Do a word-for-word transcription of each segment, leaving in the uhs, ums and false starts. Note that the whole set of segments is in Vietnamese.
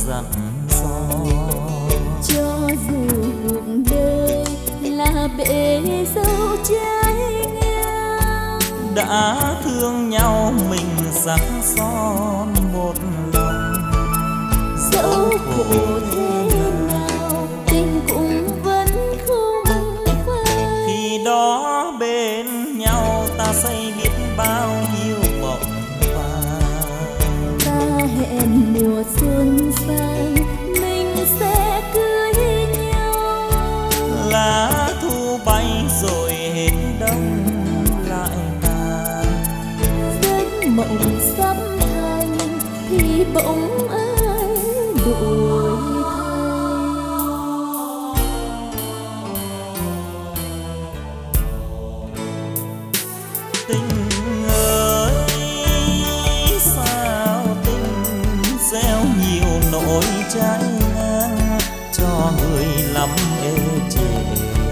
dặn dò. Cho dù cuộc đời là bể dâu trái ngang, đã thương nhau mình sắc son một lòng. dẫu khổ thế nào tình cũng vẫn không phai. Khi đó bên nhau ta xây biết bao nhiêu mộng vàng. Ta hẹn mùa xuân sang mình sẽ cưới nhau. Lá thu bay rồi hết đông lại tàn. Giấc mộng sắp thành thì bỗng ai đổi thay. Tình ơi sao tình gieo nhiều nỗi trái ngang, cho người lắm ê chề.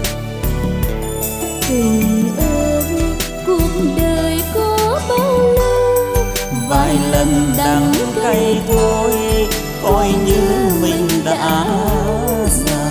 Tình ơi cuộc đời có bao lâu, Vài lần đắng cay thôi, coi như mình đã già.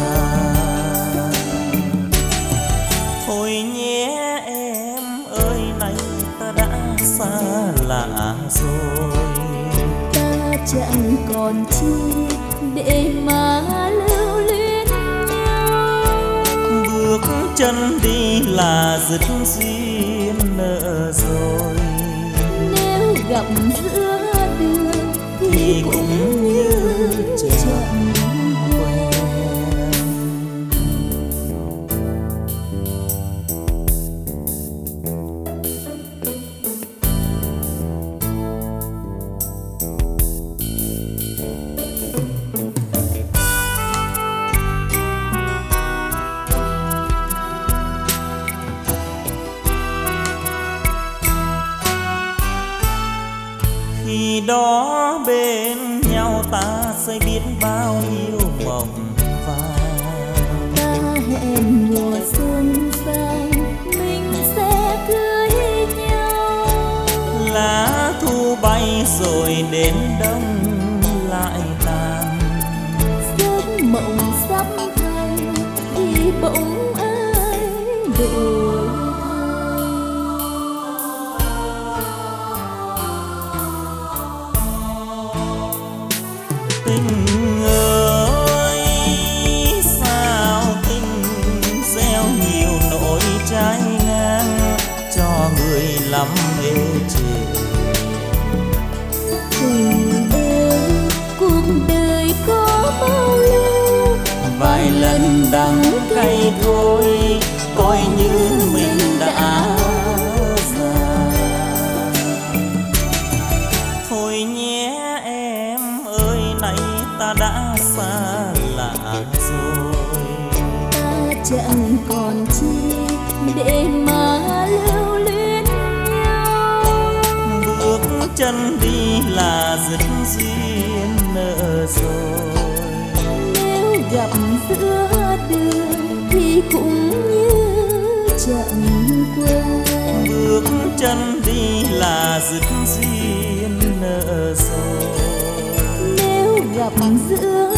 Thôi nhé em ơi này ta đã xa lạ rồi. ta chẳng còn chi để mà lưu luyến nhau. Bước chân đi là dứt duyên nợ rồi. Nếu gặp giữa đường thì, Thì cũng cũng như như chẳng quen. Khi đó bên nhau ta sẽ biết bao nhiêu mộng vàng. Ta hẹn mùa xuân sang mình sẽ cưới nhau. Lá thu bay rồi đến đông lại tàn. Giấc mộng sắp thành thì bỗng ai đổi Tình ơi sao tình gieo nhiều nỗi trái ngang, cho người lắm ê chề. Tình ơi cuộc đời có bao lâu, Vài lần đắng cay thôi, coi như mình đã già. Thôi nhé em ơi này ta đã xa lạ rồi. ta chẳng còn chi để mà lưu luyến nhau. Bước chân đi là dứt duyên nợ rồi. Nếu gặp giữa đường thì cũng như chẳng quen. Bước chân đi là dứt duyên nợ rồi. Nếu gặp giữa